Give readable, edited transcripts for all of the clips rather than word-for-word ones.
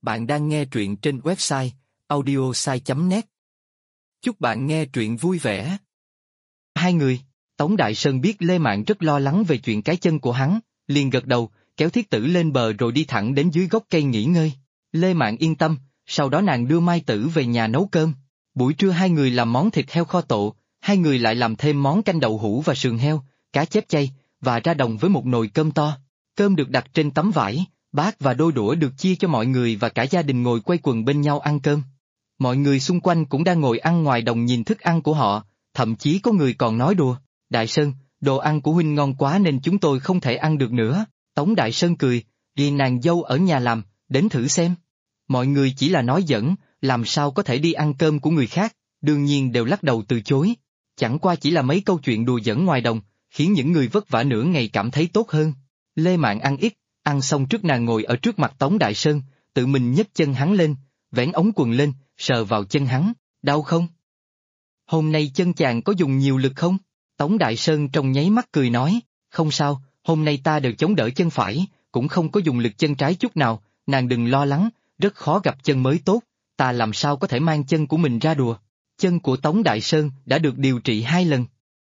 Bạn đang nghe truyện trên website audiosai.net. Chúc bạn nghe truyện vui vẻ. Hai người, Tống Đại Sơn biết Lê Mạn rất lo lắng về chuyện cái chân của hắn, liền gật đầu, kéo Thiết Tử lên bờ rồi đi thẳng đến dưới gốc cây nghỉ ngơi. Lê Mạn yên tâm, sau đó nàng đưa Mai Tử về nhà nấu cơm. Buổi trưa hai người làm món thịt heo kho tộ, hai người lại làm thêm món canh đậu hũ và sườn heo, cá chép chay, và ra đồng với một nồi cơm to. Cơm được đặt trên tấm vải, bát và đôi đũa được chia cho mọi người và cả gia đình ngồi quây quần bên nhau ăn cơm. Mọi người xung quanh cũng đang ngồi ăn ngoài đồng nhìn thức ăn của họ, thậm chí có người còn nói đùa, Đại Sơn, đồ ăn của huynh ngon quá nên chúng tôi không thể ăn được nữa. Tống Đại Sơn cười, vì nàng dâu ở nhà làm, đến thử xem. Mọi người chỉ là nói giỡn, làm sao có thể đi ăn cơm của người khác, đương nhiên đều lắc đầu từ chối. Chẳng qua chỉ là mấy câu chuyện đùa giỡn ngoài đồng, khiến những người vất vả nửa ngày cảm thấy tốt hơn. Lê Mạn ăn ít, ăn xong trước nàng ngồi ở trước mặt Tống Đại Sơn, tự mình nhấc chân hắn lên, vén ống quần lên, sờ vào chân hắn, đau không? Hôm nay chân chàng có dùng nhiều lực không? Tống Đại Sơn trong nháy mắt cười nói, không sao, hôm nay ta đều chống đỡ chân phải, cũng không có dùng lực chân trái chút nào, nàng đừng lo lắng, rất khó gặp chân mới tốt, ta làm sao có thể mang chân của mình ra đùa. Chân của Tống Đại Sơn đã được điều trị 2 lần.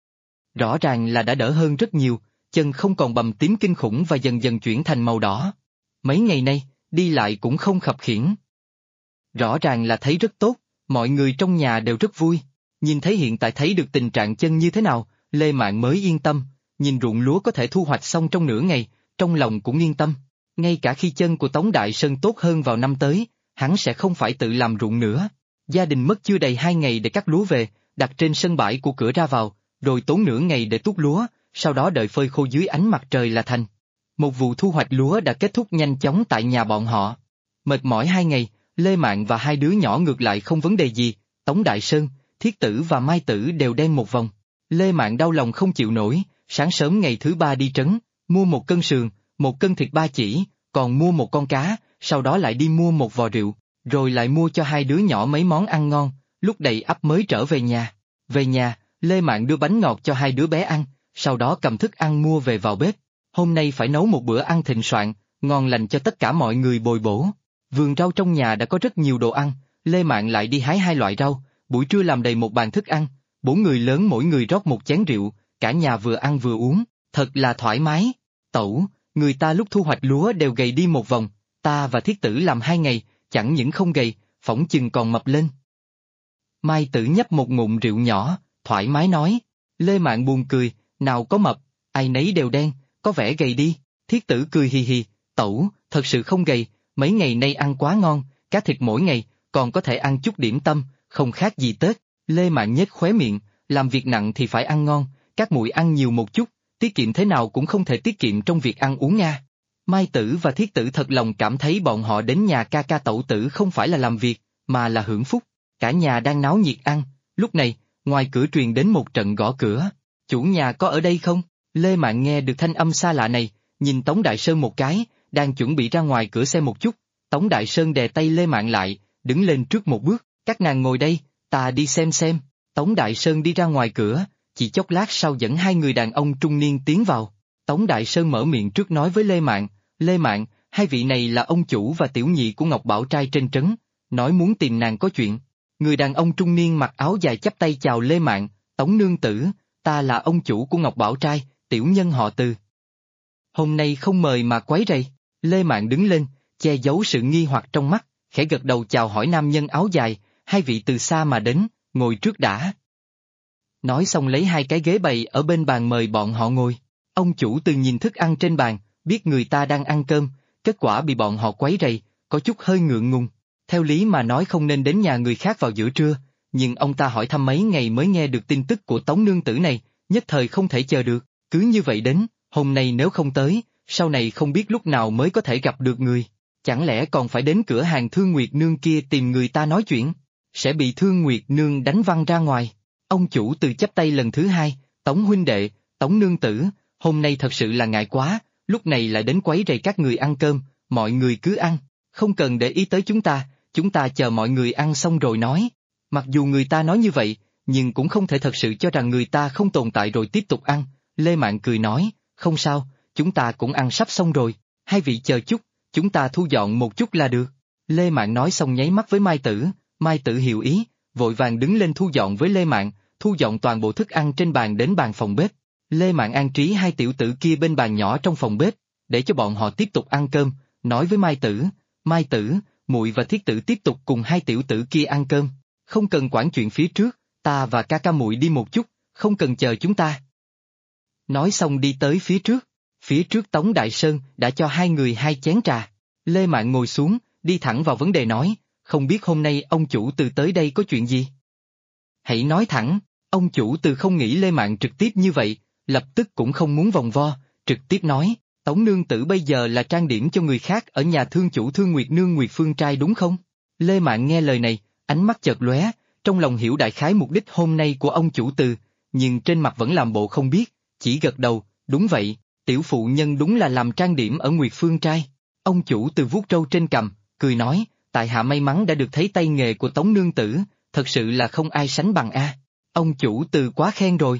Rõ ràng là đã đỡ hơn rất nhiều, chân không còn bầm tím kinh khủng và dần dần chuyển thành màu đỏ. Mấy ngày nay, đi lại cũng không khập khiễng. Rõ ràng là thấy rất tốt, mọi người trong nhà đều rất vui. Nhìn thấy hiện tại thấy được tình trạng chân như thế nào, Lê Mạn mới yên tâm, nhìn ruộng lúa có thể thu hoạch xong trong nửa ngày, trong lòng cũng yên tâm. Ngay cả khi chân của Tống Đại Sơn tốt hơn vào năm tới, hắn sẽ không phải tự làm ruộng nữa. Gia đình mất chưa đầy 2 ngày để cắt lúa về, đặt trên sân bãi của cửa ra vào, rồi tốn nửa ngày để tuốt lúa, sau đó đợi phơi khô dưới ánh mặt trời là thành. Một vụ thu hoạch lúa đã kết thúc nhanh chóng tại nhà bọn họ. Mệt mỏi 2 ngày, Lê Mạn và hai đứa nhỏ ngược lại không vấn đề gì, Tống Đại Sơn, Thiết Tử và Mai Tử đều đen một vòng. Lê Mạn đau lòng không chịu nổi, sáng sớm ngày thứ 3 đi trấn, mua 1 cân sườn, 1 cân thịt ba chỉ, còn mua 1 con cá, sau đó lại đi mua 1 vò rượu, rồi lại mua cho hai đứa nhỏ mấy món ăn ngon, lúc đầy ắp mới trở về nhà. Về nhà, Lê Mạn đưa bánh ngọt cho hai đứa bé ăn, sau đó cầm thức ăn mua về vào bếp. Hôm nay phải nấu một bữa ăn thịnh soạn, ngon lành cho tất cả mọi người bồi bổ. Vườn rau trong nhà đã có rất nhiều đồ ăn, Lê Mạn lại đi hái 2 loại rau, buổi trưa làm đầy một bàn thức ăn, 4 người lớn mỗi người rót 1 chén rượu, cả nhà vừa ăn vừa uống, thật là thoải mái. Tẩu, người ta lúc thu hoạch lúa đều gầy đi một vòng, ta và Thiết Tử làm 2 ngày, chẳng những không gầy, phỏng chừng còn mập lên. Mai Tử nhấp một ngụm rượu nhỏ, thoải mái nói. Lê Mạn buồn cười, nào có mập, ai nấy đều đen, có vẻ gầy đi. Thiết Tử cười hì hì, tẩu, thật sự không gầy, mấy ngày nay ăn quá ngon, cá thịt mỗi ngày, còn có thể ăn chút điểm tâm, không khác gì Tết. Lê Mạn nhếch khóe miệng, làm việc nặng thì phải ăn ngon, các muội ăn nhiều một chút, tiết kiệm thế nào cũng không thể tiết kiệm trong việc ăn uống nha. Mai Tử và Thiết Tử thật lòng cảm thấy bọn họ đến nhà ca ca Tẩu Tử không phải là làm việc, mà là hưởng phúc. Cả nhà đang náo nhiệt ăn, lúc này, ngoài cửa truyền đến một trận gõ cửa. Chủ nhà có ở đây không? Lê Mạn nghe được thanh âm xa lạ này, nhìn Tống Đại Sơn một cái, đang chuẩn bị ra ngoài cửa xem một chút. Tống Đại Sơn đè tay Lê Mạn lại, đứng lên trước một bước, các nàng ngồi đây, ta đi xem xem. Tống Đại Sơn đi ra ngoài cửa, chỉ chốc lát sau dẫn 2 người đàn ông trung niên tiến vào. Tống Đại Sơn mở miệng trước nói với Lê Mạn, hai vị này là ông chủ và tiểu nhị của Ngọc Bảo Trai trên trấn, nói muốn tìm nàng có chuyện. Người đàn ông trung niên mặc áo dài chắp tay chào Lê Mạn, Tống nương tử, ta là ông chủ của Ngọc Bảo Trai, tiểu nhân họ Từ. Hôm nay không mời mà quấy rầy. Lê Mạn đứng lên, che giấu sự nghi hoặc trong mắt, khẽ gật đầu chào hỏi nam nhân áo dài, hai vị từ xa mà đến, ngồi trước đã. Nói xong lấy 2 cái ghế bày ở bên bàn mời bọn họ ngồi. Ông chủ Từ nhìn thức ăn trên bàn, biết người ta đang ăn cơm, kết quả bị bọn họ quấy rầy, có chút hơi ngượng ngùng. Theo lý mà nói không nên đến nhà người khác vào giữa trưa, nhưng ông ta hỏi thăm mấy ngày mới nghe được tin tức của Tống nương tử này, nhất thời không thể chờ được, cứ như vậy đến, hôm nay nếu không tới, sau này không biết lúc nào mới có thể gặp được người, chẳng lẽ còn phải đến cửa hàng Thương Nguyệt Nương kia tìm người ta nói chuyện, sẽ bị Thương Nguyệt Nương đánh văng ra ngoài. Ông chủ Từ chắp tay lần thứ 2, Tống huynh đệ, Tống nương tử, hôm nay thật sự là ngại quá, lúc này lại đến quấy rầy các người ăn cơm, mọi người cứ ăn, không cần để ý tới chúng ta chờ mọi người ăn xong rồi nói. Mặc dù người ta nói như vậy, nhưng cũng không thể thật sự cho rằng người ta không tồn tại rồi tiếp tục ăn. Lê Mạn cười nói, không sao, chúng ta cũng ăn sắp xong rồi, hai vị chờ chút, chúng ta thu dọn một chút là được. Lê Mạn nói xong nháy mắt với Mai Tử hiểu ý, vội vàng đứng lên thu dọn với Lê Mạn, thu dọn toàn bộ thức ăn trên bàn đến bàn phòng bếp. Lê Mạn an trí hai tiểu tử kia bên bàn nhỏ trong phòng bếp, để cho bọn họ tiếp tục ăn cơm, nói với Mai Tử, muội và Thiết Tử tiếp tục cùng hai tiểu tử kia ăn cơm, không cần quản chuyện phía trước, ta và ca ca muội đi một chút, không cần chờ chúng ta. Nói xong đi tới phía trước Tống Đại Sơn đã cho hai người hai chén trà. Lê Mạn ngồi xuống, đi thẳng vào vấn đề nói, không biết hôm nay ông chủ từ tới đây có chuyện gì? Hãy nói thẳng, ông chủ từ không nghĩ Lê Mạn trực tiếp như vậy, lập tức cũng không muốn vòng vo, trực tiếp nói, Tống nương tử bây giờ là trang điểm cho người khác ở nhà thương chủ Thương Nguyệt Nương Nguyệt Phương trai đúng không? Lê Mạn nghe lời này, ánh mắt chợt lóe, trong lòng hiểu đại khái mục đích hôm nay của ông chủ từ, nhưng trên mặt vẫn làm bộ không biết, chỉ gật đầu, đúng vậy, tiểu phụ nhân đúng là làm trang điểm ở Nguyệt Phương trai. Ông chủ từ vuốt râu trên cằm, cười nói, tại hạ may mắn đã được thấy tay nghề của Tống nương tử, thật sự là không ai sánh bằng a. Ông chủ từ quá khen rồi.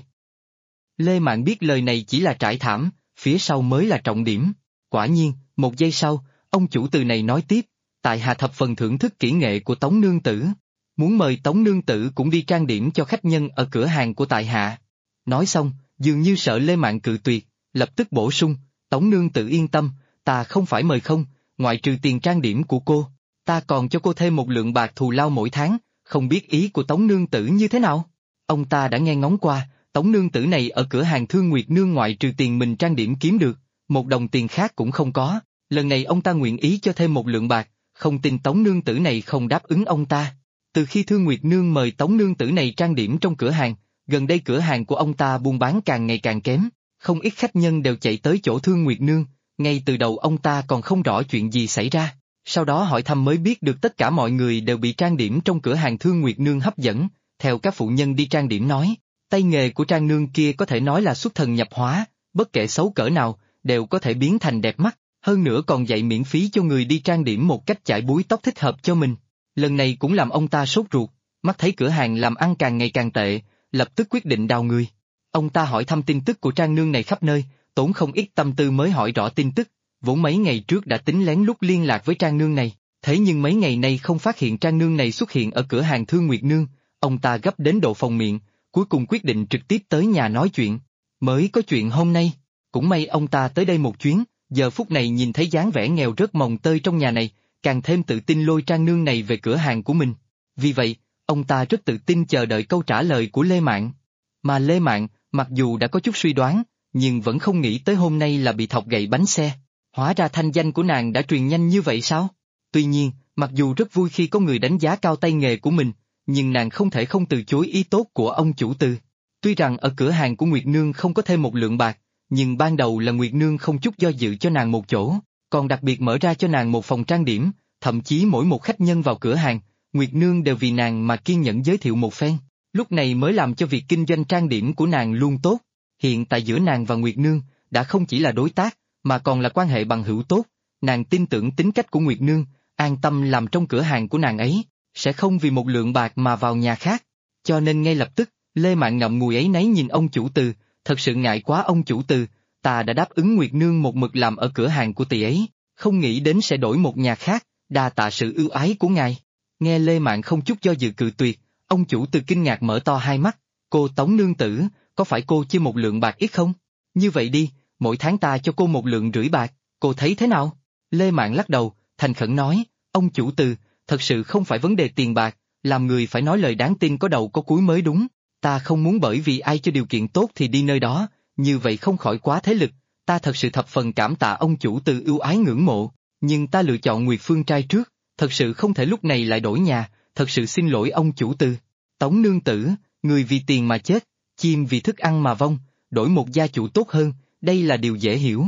Lê Mạn biết lời này chỉ là trải thảm, phía sau mới là trọng điểm. Quả nhiên, một giây sau, ông chủ từ này nói tiếp, tại hạ thập phần thưởng thức kỹ nghệ của Tống nương tử. Muốn mời Tống nương tử cũng đi trang điểm cho khách nhân ở cửa hàng của tại hạ. Nói xong, dường như sợ Lê Mạn cự tuyệt, lập tức bổ sung, Tống nương tử yên tâm, ta không phải mời không, ngoại trừ tiền trang điểm của cô, ta còn cho cô thêm một lượng bạc thù lao mỗi tháng, không biết ý của Tống nương tử như thế nào? Ông ta đã nghe ngóng qua, Tống nương tử này ở cửa hàng Thương Nguyệt Nương ngoại trừ tiền mình trang điểm kiếm được, một đồng tiền khác cũng không có, lần này ông ta nguyện ý cho thêm một lượng bạc, không tin Tống nương tử này không đáp ứng ông ta. Từ khi Thương Nguyệt Nương mời Tống nương tử này trang điểm trong cửa hàng, gần đây cửa hàng của ông ta buôn bán càng ngày càng kém, không ít khách nhân đều chạy tới chỗ Thương Nguyệt Nương, ngay từ đầu ông ta còn không rõ chuyện gì xảy ra, sau đó hỏi thăm mới biết được tất cả mọi người đều bị trang điểm trong cửa hàng Thương Nguyệt Nương hấp dẫn, theo các phụ nhân đi trang điểm nói, tay nghề của trang nương kia có thể nói là xuất thần nhập hóa, bất kể xấu cỡ nào, đều có thể biến thành đẹp mắt, hơn nữa còn dạy miễn phí cho người đi trang điểm một cách chải búi tóc thích hợp cho mình. Lần này cũng làm ông ta sốt ruột, mắt thấy cửa hàng làm ăn càng ngày càng tệ, lập tức quyết định đào người. Ông ta hỏi thăm tin tức của trang nương này khắp nơi, tốn không ít tâm tư mới hỏi rõ tin tức, vốn mấy ngày trước đã tính lén lút liên lạc với trang nương này, thế nhưng mấy ngày nay không phát hiện trang nương này xuất hiện ở cửa hàng Thương Nguyệt Nương, ông ta gấp đến độ phòng miệng, cuối cùng quyết định trực tiếp tới nhà nói chuyện. Mới có chuyện hôm nay, cũng may ông ta tới đây một chuyến, giờ phút này nhìn thấy dáng vẻ nghèo rớt mồng tơi trong nhà này, càng thêm tự tin lôi trang nương này về cửa hàng của mình. Vì vậy, ông ta rất tự tin chờ đợi câu trả lời của Lê Mạn. Mà Lê Mạn, mặc dù đã có chút suy đoán, nhưng vẫn không nghĩ tới hôm nay là bị thọc gậy bánh xe. Hóa ra thanh danh của nàng đã truyền nhanh như vậy sao? Tuy nhiên, mặc dù rất vui khi có người đánh giá cao tay nghề của mình, nhưng nàng không thể không từ chối ý tốt của ông chủ từ. Tuy rằng ở cửa hàng của Nguyệt Nương không có thêm một lượng bạc, nhưng ban đầu là Nguyệt Nương không chút do dự cho nàng một chỗ, còn đặc biệt mở ra cho nàng một phòng trang điểm, thậm chí mỗi một khách nhân vào cửa hàng, Nguyệt Nương đều vì nàng mà kiên nhẫn giới thiệu một phen, lúc này mới làm cho việc kinh doanh trang điểm của nàng luôn tốt. Hiện tại giữa nàng và Nguyệt Nương, đã không chỉ là đối tác, mà còn là quan hệ bằng hữu tốt, nàng tin tưởng tính cách của Nguyệt Nương, an tâm làm trong cửa hàng của nàng ấy, sẽ không vì một lượng bạc mà vào nhà khác. Cho nên ngay lập tức, Lê Mạn ngậm ngùi ấy nấy nhìn ông chủ từ, thật sự ngại quá ông chủ từ, ta đã đáp ứng Nguyệt Nương một mực làm ở cửa hàng của tỷ ấy, không nghĩ đến sẽ đổi một nhà khác, đa tạ sự ưu ái của ngài. Nghe Lê Mạn không chút do dự cự tuyệt, ông chủ từ kinh ngạc mở to hai mắt, cô Tống nương tử, có phải cô chia một lượng bạc ít không? Như vậy đi, mỗi tháng ta cho cô 1,5 lượng bạc, cô thấy thế nào? Lê Mạn lắc đầu, thành khẩn nói, ông chủ từ, thật sự không phải vấn đề tiền bạc, làm người phải nói lời đáng tin có đầu có cuối mới đúng, ta không muốn bởi vì ai cho điều kiện tốt thì đi nơi đó, như vậy không khỏi quá thế lực, ta thật sự thập phần cảm tạ ông chủ từ ưu ái ngưỡng mộ, nhưng ta lựa chọn Nguyệt Phương trai trước, thật sự không thể lúc này lại đổi nhà, thật sự xin lỗi ông chủ từ. Tống nương tử, người vì tiền mà chết, chim vì thức ăn mà vong, đổi một gia chủ tốt hơn, đây là điều dễ hiểu.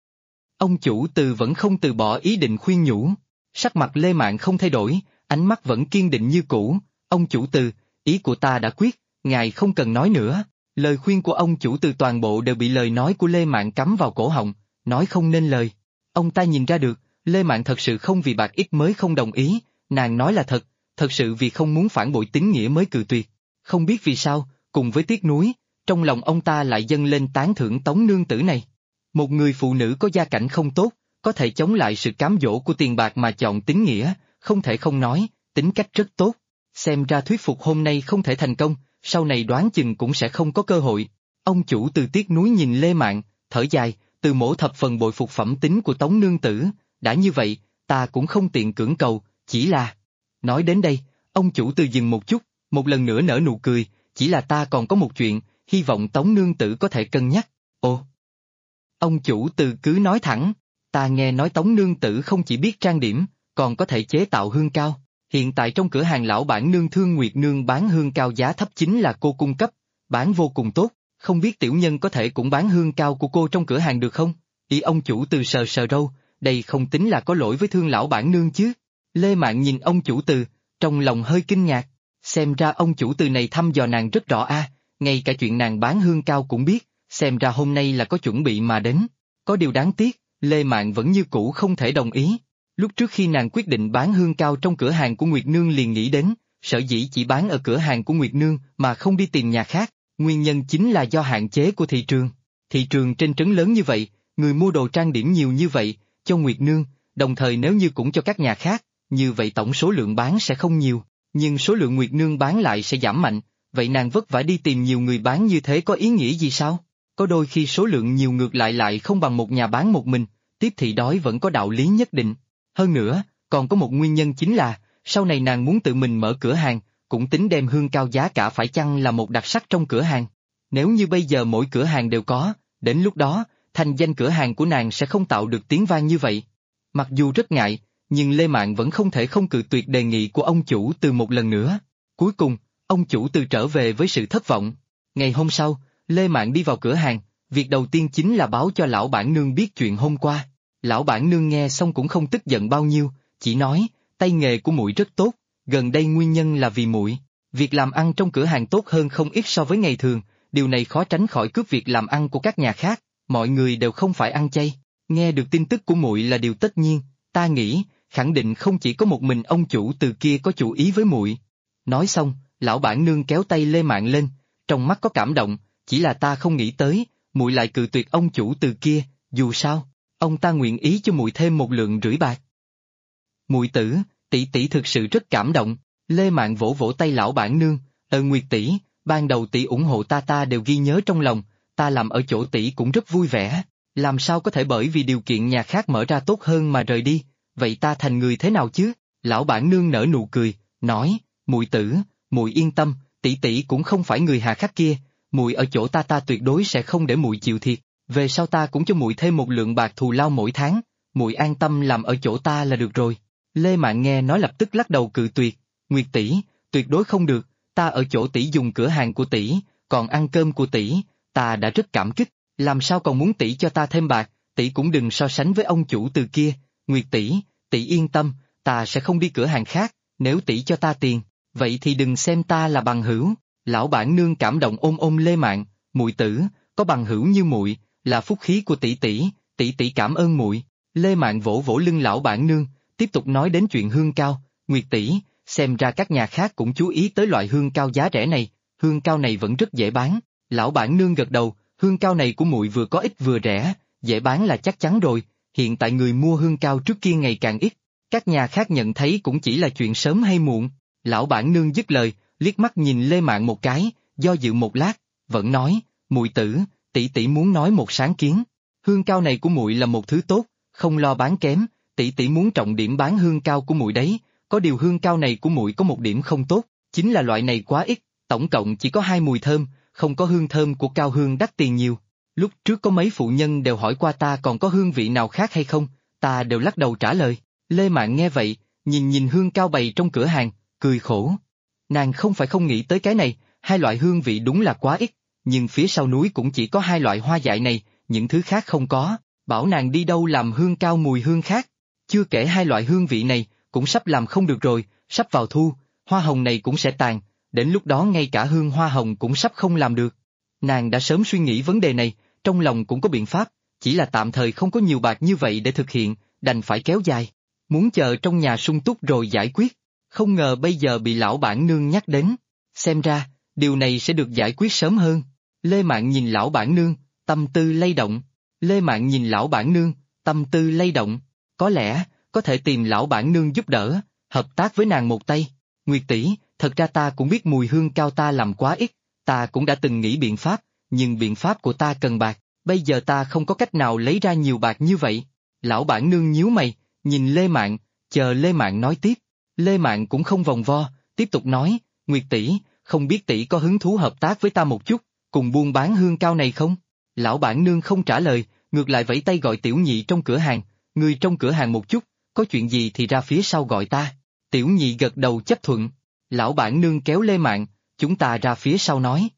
Ông chủ từ vẫn không từ bỏ ý định khuyên nhủ, sắc mặt Lê Mạn không thay đổi, ánh mắt vẫn kiên định như cũ, ông chủ từ, ý của ta đã quyết, ngài không cần nói nữa. Lời khuyên của ông chủ từ toàn bộ đều bị lời nói của Lê Mạn cắm vào cổ họng, nói không nên lời. Ông ta nhìn ra được, Lê Mạn thật sự không vì bạc ít mới không đồng ý, nàng nói là thật sự vì không muốn phản bội tín nghĩa mới cự tuyệt. Không biết vì sao, cùng với tiếc nuối, trong lòng ông ta lại dâng lên tán thưởng Tống nương tử này. Một người phụ nữ có gia cảnh không tốt, có thể chống lại sự cám dỗ của tiền bạc mà chọn tín nghĩa, không thể không nói, tính cách rất tốt. Xem ra thuyết phục hôm nay không thể thành công, sau này đoán chừng cũng sẽ không có cơ hội. Ông chủ Từ tiếc nuối nhìn Lê Mạn, thở dài, Từ mỗ thập phần bội phục phẩm tính của Tống nương tử, đã như vậy, ta cũng không tiện cưỡng cầu, chỉ là... Nói đến đây, ông chủ Từ dừng một chút, một lần nữa nở nụ cười, chỉ là ta còn có một chuyện, hy vọng Tống nương tử có thể cân nhắc. Ồ! Ông chủ Từ cứ nói thẳng, ta nghe nói Tống nương tử không chỉ biết trang điểm, còn có thể chế tạo hương cao. Hiện tại trong cửa hàng lão bản nương Thương Nguyệt Nương bán hương cao giá thấp chính là cô cung cấp, bán vô cùng tốt, không biết tiểu nhân có thể cũng bán hương cao của cô trong cửa hàng được không? Ý ông chủ Từ sờ sờ râu, đây không tính là có lỗi với Thương lão bản nương chứ. Lê Mạn nhìn ông chủ Từ, trong lòng hơi kinh ngạc, xem ra ông chủ Từ này thăm dò nàng rất rõ a, ngay cả chuyện nàng bán hương cao cũng biết, xem ra hôm nay là có chuẩn bị mà đến. Có điều đáng tiếc, Lê Mạn vẫn như cũ không thể đồng ý. Lúc trước khi nàng quyết định bán hương cao trong cửa hàng của Nguyệt Nương liền nghĩ đến, sở dĩ chỉ bán ở cửa hàng của Nguyệt Nương mà không đi tìm nhà khác, nguyên nhân chính là do hạn chế của thị trường. Thị trường trên trấn lớn như vậy, người mua đồ trang điểm nhiều như vậy, cho Nguyệt Nương, đồng thời nếu như cũng cho các nhà khác, như vậy tổng số lượng bán sẽ không nhiều, nhưng số lượng Nguyệt Nương bán lại sẽ giảm mạnh, vậy nàng vất vả đi tìm nhiều người bán như thế có ý nghĩa gì sao? Có đôi khi số lượng nhiều ngược lại không bằng một nhà bán một mình, tiếp thị đói vẫn có đạo lý nhất định. Hơn nữa, còn có một nguyên nhân chính là, sau này nàng muốn tự mình mở cửa hàng, cũng tính đem hương cao giá cả phải chăng là một đặc sắc trong cửa hàng. Nếu như bây giờ mỗi cửa hàng đều có, đến lúc đó, thành danh cửa hàng của nàng sẽ không tạo được tiếng vang như vậy. Mặc dù rất ngại, nhưng Lê Mạn vẫn không thể không cự tuyệt đề nghị của ông chủ Từ một lần nữa. Cuối cùng, ông chủ Từ trở về với sự thất vọng. Ngày hôm sau, Lê Mạn đi vào cửa hàng, việc đầu tiên chính là báo cho lão bản nương biết chuyện hôm qua. Lão bản nương nghe xong cũng không tức giận bao nhiêu, chỉ nói, tay nghề của muội rất tốt, gần đây nguyên nhân là vì muội, việc làm ăn trong cửa hàng tốt hơn không ít so với ngày thường, điều này khó tránh khỏi cướp việc làm ăn của các nhà khác, mọi người đều không phải ăn chay. Nghe được tin tức của muội là điều tất nhiên, ta nghĩ, khẳng định không chỉ có một mình ông chủ Từ kia có chủ ý với muội. Nói xong, lão bản nương kéo tay Lê Mạn lên, trong mắt có cảm động, chỉ là ta không nghĩ tới, muội lại cự tuyệt ông chủ Từ kia, dù sao, ông ta nguyện ý cho muội thêm 1,5 lượng bạc. Muội tử, tỷ tỷ thực sự rất cảm động. Lê Mạn vỗ vỗ tay lão bản nương, Nguyệt tỷ, ban đầu tỷ ủng hộ ta đều ghi nhớ trong lòng, ta làm ở chỗ tỷ cũng rất vui vẻ, làm sao có thể bởi vì điều kiện nhà khác mở ra tốt hơn mà rời đi, vậy ta thành người thế nào chứ? Lão bản nương nở nụ cười, nói, muội tử, muội yên tâm, tỷ tỷ cũng không phải người hà khắc kia, muội ở chỗ ta tuyệt đối sẽ không để muội chịu thiệt, về sau ta cũng cho muội thêm 1 lượng bạc thù lao mỗi tháng, muội an tâm làm ở chỗ ta là được rồi. Lê Mạn nghe nói lập tức lắc đầu cự tuyệt, Nguyệt tỷ, tuyệt đối không được, ta ở chỗ tỷ dùng cửa hàng của tỷ, còn ăn cơm của tỷ, ta đã rất cảm kích, làm sao còn muốn tỷ cho ta thêm bạc, tỷ cũng đừng so sánh với ông chủ Từ kia, Nguyệt tỷ, tỷ yên tâm, ta sẽ không đi cửa hàng khác, nếu tỷ cho ta tiền, vậy thì đừng xem ta là bằng hữu. Lão bản nương cảm động ôm Lê Mạn, muội tử, có bằng hữu như muội, là phúc khí của tỷ tỷ cảm ơn muội. Lê Mạn vỗ vỗ lưng lão bản nương, tiếp tục nói đến chuyện hương cao, Nguyệt tỷ, xem ra các nhà khác cũng chú ý tới loại hương cao giá rẻ này, hương cao này vẫn rất dễ bán. Lão bản nương gật đầu, hương cao này của muội vừa có ích vừa rẻ, dễ bán là chắc chắn rồi, hiện tại người mua hương cao trước kia ngày càng ít, các nhà khác nhận thấy cũng chỉ là chuyện sớm hay muộn. Lão bản nương dứt lời, liếc mắt nhìn Lê Mạn một cái, do dự một lát, vẫn nói, muội tử, tỷ tỷ muốn nói một sáng kiến, hương cao này của muội là một thứ tốt, không lo bán kém, tỷ tỷ muốn trọng điểm bán hương cao của muội đấy, có điều hương cao này của muội có một điểm không tốt, chính là loại này quá ít, tổng cộng chỉ có 2 mùi thơm, không có hương thơm của cao hương đắt tiền nhiều. Lúc trước có mấy phụ nhân đều hỏi qua ta còn có hương vị nào khác hay không, ta đều lắc đầu trả lời. Lê Mạn nghe vậy, nhìn hương cao bày trong cửa hàng, cười khổ. Nàng không phải không nghĩ tới cái này, 2 loại hương vị đúng là quá ít, nhưng phía sau núi cũng chỉ có 2 loại hoa dại này, những thứ khác không có, bảo nàng đi đâu làm hương cao mùi hương khác. Chưa kể 2 loại hương vị này, cũng sắp làm không được rồi, sắp vào thu, hoa hồng này cũng sẽ tàn, đến lúc đó ngay cả hương hoa hồng cũng sắp không làm được. Nàng đã sớm suy nghĩ vấn đề này, trong lòng cũng có biện pháp, chỉ là tạm thời không có nhiều bạc như vậy để thực hiện, đành phải kéo dài. Muốn chờ trong nhà sung túc rồi giải quyết, không ngờ bây giờ bị lão bản nương nhắc đến, xem ra, điều này sẽ được giải quyết sớm hơn. Lê Mạn nhìn lão bản nương, tâm tư lay động. Lê Mạn nhìn lão bản nương, tâm tư lay động, có lẽ, có thể tìm lão bản nương giúp đỡ, hợp tác với nàng một tay. Nguyệt tỷ, thật ra ta cũng biết mùi hương cao ta làm quá ít, ta cũng đã từng nghĩ biện pháp, nhưng biện pháp của ta cần bạc, bây giờ ta không có cách nào lấy ra nhiều bạc như vậy. Lão bản nương nhíu mày, nhìn Lê Mạn, chờ Lê Mạn nói tiếp. Lê Mạn cũng không vòng vo, tiếp tục nói, Nguyệt tỷ, không biết tỷ có hứng thú hợp tác với ta một chút, cùng buôn bán hương cao này không? Lão bản nương không trả lời, ngược lại vẫy tay gọi Tiểu Nhị trong cửa hàng, người trong cửa hàng một chút, có chuyện gì thì ra phía sau gọi ta. Tiểu Nhị gật đầu chấp thuận. Lão bản nương kéo Lê Mạn, chúng ta ra phía sau nói.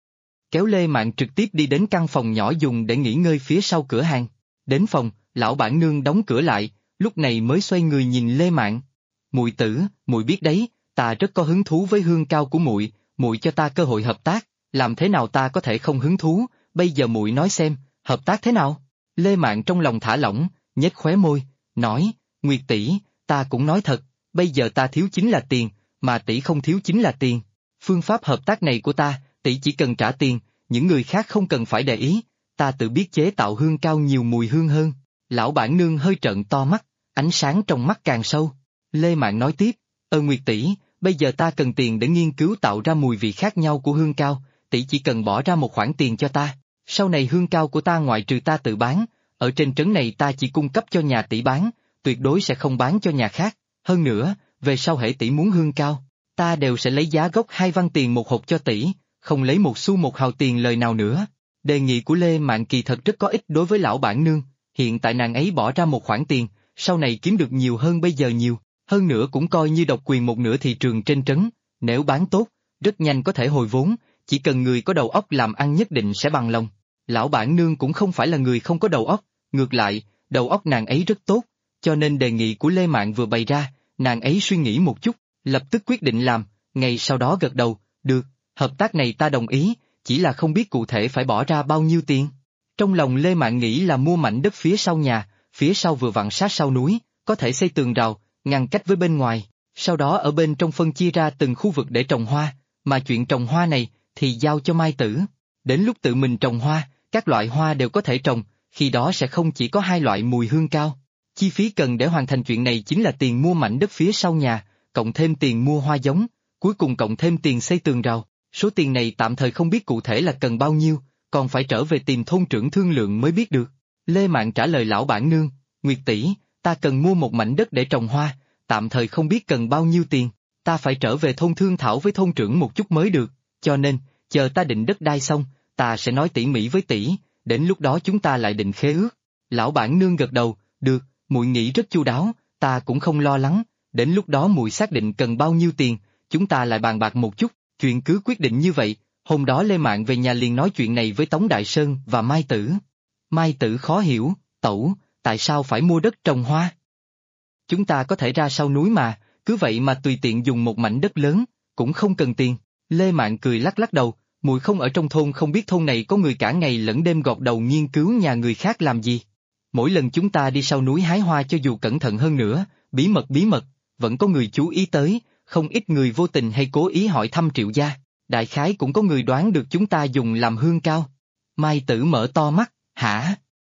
Kéo Lê Mạn trực tiếp đi đến căn phòng nhỏ dùng để nghỉ ngơi phía sau cửa hàng. Đến phòng, lão bản nương đóng cửa lại, lúc này mới xoay người nhìn Lê Mạn. Muội tử, muội biết đấy, ta rất có hứng thú với hương cao của muội, muội cho ta cơ hội hợp tác, làm thế nào ta có thể không hứng thú, bây giờ muội nói xem, hợp tác thế nào? Lê Mạn trong lòng thả lỏng, nhếch khóe môi, nói, Nguyệt tỷ, ta cũng nói thật, bây giờ ta thiếu chính là tiền, mà tỷ không thiếu chính là tiền. Phương pháp hợp tác này của ta, tỷ chỉ cần trả tiền, những người khác không cần phải để ý, ta tự biết chế tạo hương cao nhiều mùi hương hơn. Lão bản nương hơi trợn to mắt, ánh sáng trong mắt càng sâu. Lê Mạn nói tiếp, Nguyệt tỷ, bây giờ ta cần tiền để nghiên cứu tạo ra mùi vị khác nhau của hương cao, tỷ chỉ cần bỏ ra một khoản tiền cho ta. Sau này hương cao của ta ngoại trừ ta tự bán, ở trên trấn này ta chỉ cung cấp cho nhà tỷ bán, tuyệt đối sẽ không bán cho nhà khác. Hơn nữa, về sau hễ tỷ muốn hương cao, ta đều sẽ lấy giá gốc 2 văn tiền một hộp cho tỷ, không lấy một xu một hào tiền lời nào nữa. Đề nghị của Lê Mạn kỳ thật rất có ích đối với lão bản nương, hiện tại nàng ấy bỏ ra một khoản tiền, sau này kiếm được nhiều hơn bây giờ nhiều, hơn nữa cũng coi như độc quyền một nửa thị trường trên trấn, nếu bán tốt, rất nhanh có thể hồi vốn, chỉ cần người có đầu óc làm ăn nhất định sẽ bằng lòng. Lão bản nương cũng không phải là người không có đầu óc, ngược lại, đầu óc nàng ấy rất tốt, cho nên đề nghị của Lê Mạn vừa bày ra, nàng ấy suy nghĩ một chút, lập tức quyết định làm, ngày sau đó gật đầu, được, hợp tác này ta đồng ý, chỉ là không biết cụ thể phải bỏ ra bao nhiêu tiền. Trong lòng Lê Mạn nghĩ là mua mảnh đất phía sau nhà, phía sau vừa vặn sát sau núi, có thể xây tường rào, ngăn cách với bên ngoài, sau đó ở bên trong phân chia ra từng khu vực để trồng hoa, mà chuyện trồng hoa này thì giao cho Mai Tử. Đến lúc tự mình trồng hoa, các loại hoa đều có thể trồng, khi đó sẽ không chỉ có 2 loại mùi hương cao. Chi phí cần để hoàn thành chuyện này chính là tiền mua mảnh đất phía sau nhà, cộng thêm tiền mua hoa giống, cuối cùng cộng thêm tiền xây tường rào. Số tiền này tạm thời không biết cụ thể là cần bao nhiêu, còn phải trở về tìm thôn trưởng thương lượng mới biết được. Lê Mạn trả lời lão bản nương, Nguyệt tỷ, ta cần mua một mảnh đất để trồng hoa, tạm thời không biết cần bao nhiêu tiền, ta phải trở về thôn thương thảo với thôn trưởng một chút mới được, cho nên, chờ ta định đất đai xong, ta sẽ nói tỉ mỉ với tỷ, đến lúc đó chúng ta lại định khế ước. Lão bản nương gật đầu, được, muội nghĩ rất chu đáo, ta cũng không lo lắng, đến lúc đó muội xác định cần bao nhiêu tiền, chúng ta lại bàn bạc một chút, chuyện cứ quyết định như vậy. Hôm đó Lê Mạn về nhà liền nói chuyện này với Tống Đại Sơn và Mai Tử. Mai Tử khó hiểu, tẩu, tại sao phải mua đất trồng hoa? Chúng ta có thể ra sau núi mà, cứ vậy mà tùy tiện dùng một mảnh đất lớn, cũng không cần tiền. Lê Mạn cười lắc lắc đầu, muội không ở trong thôn không biết thôn này có người cả ngày lẫn đêm gọt đầu nghiên cứu nhà người khác làm gì. Mỗi lần chúng ta đi sau núi hái hoa cho dù cẩn thận hơn nữa, bí mật, vẫn có người chú ý tới, không ít người vô tình hay cố ý hỏi thăm Triệu gia, đại khái cũng có người đoán được chúng ta dùng làm hương cao. Mai Tử mở to mắt, hả?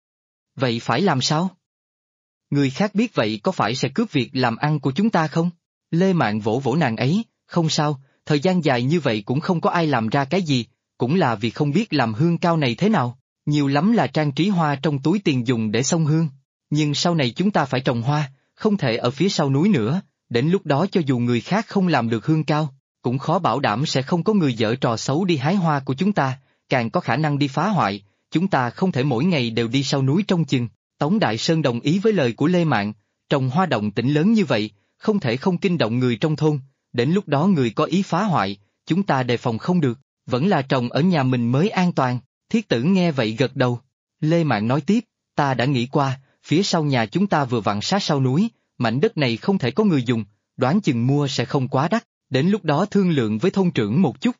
Vậy phải làm sao? Người khác biết vậy có phải sẽ cướp việc làm ăn của chúng ta không? Lê Mạn vỗ vỗ nàng ấy, không sao, thời gian dài như vậy cũng không có ai làm ra cái gì, cũng là vì không biết làm hương cao này thế nào, nhiều lắm là trang trí hoa trong túi tiền dùng để xông hương. Nhưng sau này chúng ta phải trồng hoa, không thể ở phía sau núi nữa, đến lúc đó cho dù người khác không làm được hương cao, cũng khó bảo đảm sẽ không có người giở trò xấu đi hái hoa của chúng ta, càng có khả năng đi phá hoại, chúng ta không thể mỗi ngày đều đi sau núi trông chừng. Tống Đại Sơn đồng ý với lời của Lê Mạn, trồng hoa động tĩnh lớn như vậy, không thể không kinh động người trong thôn, đến lúc đó người có ý phá hoại, chúng ta đề phòng không được, vẫn là trồng ở nhà mình mới an toàn. Thiết Tử nghe vậy gật đầu. Lê Mạn nói tiếp, ta đã nghĩ qua, phía sau nhà chúng ta vừa vặn sát sau núi, mảnh đất này không thể có người dùng, đoán chừng mua sẽ không quá đắt, đến lúc đó thương lượng với thôn trưởng một chút.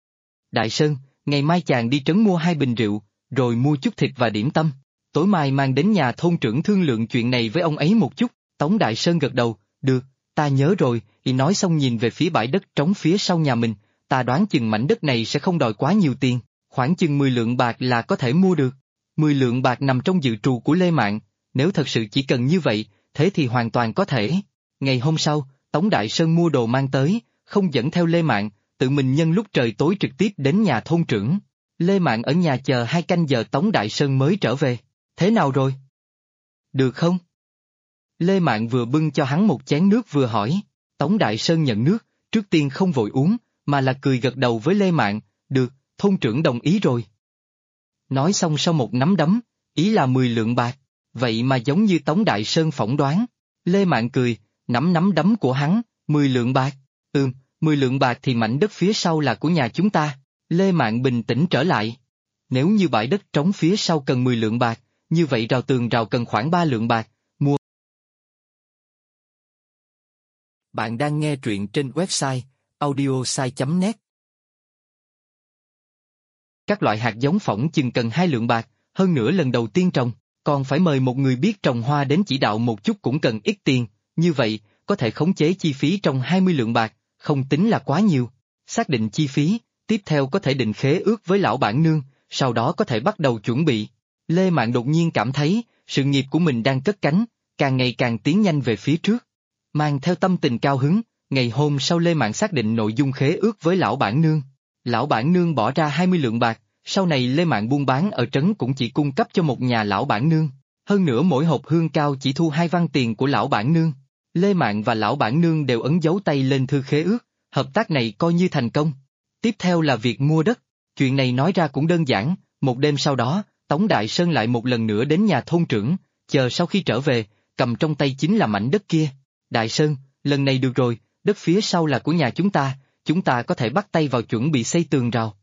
Đại Sơn, ngày mai chàng đi trấn mua 2 bình rượu, rồi mua chút thịt và điểm tâm. Tối mai mang đến nhà thôn trưởng thương lượng chuyện này với ông ấy một chút. Tống Đại Sơn gật đầu, được, ta nhớ rồi, y nói xong nhìn về phía bãi đất trống phía sau nhà mình, ta đoán chừng mảnh đất này sẽ không đòi quá nhiều tiền, khoảng chừng 10 lượng bạc là có thể mua được. 10 lượng bạc nằm trong dự trù của Lê Mạn, nếu thật sự chỉ cần như vậy, thế thì hoàn toàn có thể. Ngày hôm sau, Tống Đại Sơn mua đồ mang tới, không dẫn theo Lê Mạn, tự mình nhân lúc trời tối trực tiếp đến nhà thôn trưởng. Lê Mạn ở nhà chờ 2 canh giờ Tống Đại Sơn mới trở về. Thế nào rồi? Được không? Lê Mạn vừa bưng cho hắn một chén nước vừa hỏi. Tống Đại Sơn nhận nước, trước tiên không vội uống, mà là cười gật đầu với Lê Mạn, được, thôn trưởng đồng ý rồi. Nói xong sau một nắm đấm, ý là 10 lượng bạc, vậy mà giống như Tống Đại Sơn phỏng đoán. Lê Mạn cười, nắm nắm đấm của hắn, 10 lượng bạc, 10 lượng bạc thì mảnh đất phía sau là của nhà chúng ta. Lê Mạn bình tĩnh trở lại. Nếu như bãi đất trống phía sau cần 10 lượng bạc, như vậy rào tường rào cần khoảng 3 lượng bạc, mua. Bạn đang nghe truyện trên website audiosai.net. Các loại hạt giống phỏng chừng cần 2 lượng bạc, hơn nữa lần đầu tiên trồng, còn phải mời một người biết trồng hoa đến chỉ đạo một chút cũng cần ít tiền, như vậy, có thể khống chế chi phí trong 20 lượng bạc, không tính là quá nhiều. Xác định chi phí, tiếp theo có thể định khế ước với lão bản nương, sau đó có thể bắt đầu chuẩn bị. Lê Mạn đột nhiên cảm thấy, sự nghiệp của mình đang cất cánh, càng ngày càng tiến nhanh về phía trước. Mang theo tâm tình cao hứng, ngày hôm sau Lê Mạn xác định nội dung khế ước với lão bản nương. Lão bản nương bỏ ra 20 lượng bạc, sau này Lê Mạn buôn bán ở trấn cũng chỉ cung cấp cho một nhà lão bản nương. Hơn nữa mỗi hộp hương cao chỉ thu 2 văn tiền của lão bản nương. Lê Mạn và lão bản nương đều ấn dấu tay lên thư khế ước, hợp tác này coi như thành công. Tiếp theo là việc mua đất, chuyện này nói ra cũng đơn giản, một đêm sau đó, Tống Đại Sơn lại một lần nữa đến nhà thôn trưởng, chờ sau khi trở về, cầm trong tay chính là mảnh đất kia. Đại Sơn, lần này được rồi, đất phía sau là của nhà chúng ta có thể bắt tay vào chuẩn bị xây tường rào.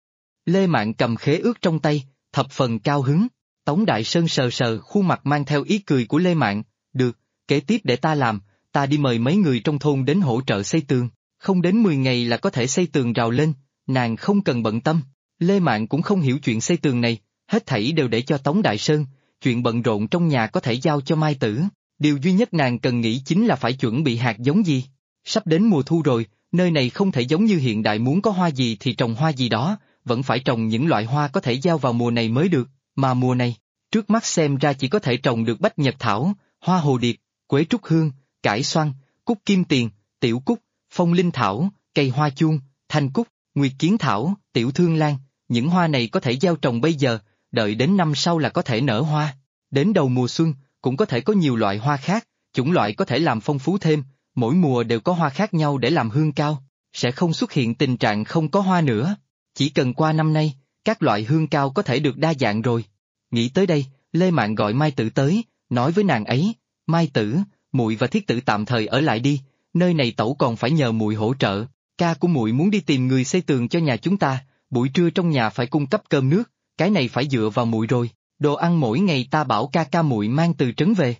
Lê Mạn cầm khế ước trong tay, thập phần cao hứng. Tống Đại Sơn sờ sờ khuôn mặt mang theo ý cười của Lê Mạn, được, kế tiếp để ta làm, ta đi mời mấy người trong thôn đến hỗ trợ xây tường, không đến 10 ngày là có thể xây tường rào lên, nàng không cần bận tâm. Lê Mạn cũng không hiểu chuyện xây tường này, hết thảy đều để cho Tống Đại Sơn, chuyện bận rộn trong nhà có thể giao cho Mai Tử, điều duy nhất nàng cần nghĩ chính là phải chuẩn bị hạt giống gì. Sắp đến mùa thu rồi, nơi này không thể giống như hiện đại muốn có hoa gì thì trồng hoa gì đó, vẫn phải trồng những loại hoa có thể gieo vào mùa này mới được, mà mùa này, trước mắt xem ra chỉ có thể trồng được bách nhật thảo, hoa hồ điệp, quế trúc hương, cải xoăn, cúc kim tiền, tiểu cúc, phong linh thảo, cây hoa chuông, thanh cúc, nguyệt kiến thảo, tiểu thương lan, những hoa này có thể gieo trồng bây giờ, đợi đến năm sau là có thể nở hoa. Đến đầu mùa xuân, cũng có thể có nhiều loại hoa khác, chủng loại có thể làm phong phú thêm, mỗi mùa đều có hoa khác nhau để làm hương cao, sẽ không xuất hiện tình trạng không có hoa nữa. Chỉ cần qua năm nay, các loại hương cao có thể được đa dạng rồi. Nghĩ tới đây, Lê Mạn gọi Mai Tử tới, nói với nàng ấy, Mai Tử, muội và Thiết Tử tạm thời ở lại đi, nơi này tẩu còn phải nhờ muội hỗ trợ, ca của muội muốn đi tìm người xây tường cho nhà chúng ta, buổi trưa trong nhà phải cung cấp cơm nước, cái này phải dựa vào muội rồi, đồ ăn mỗi ngày ta bảo ca ca muội mang từ trấn về.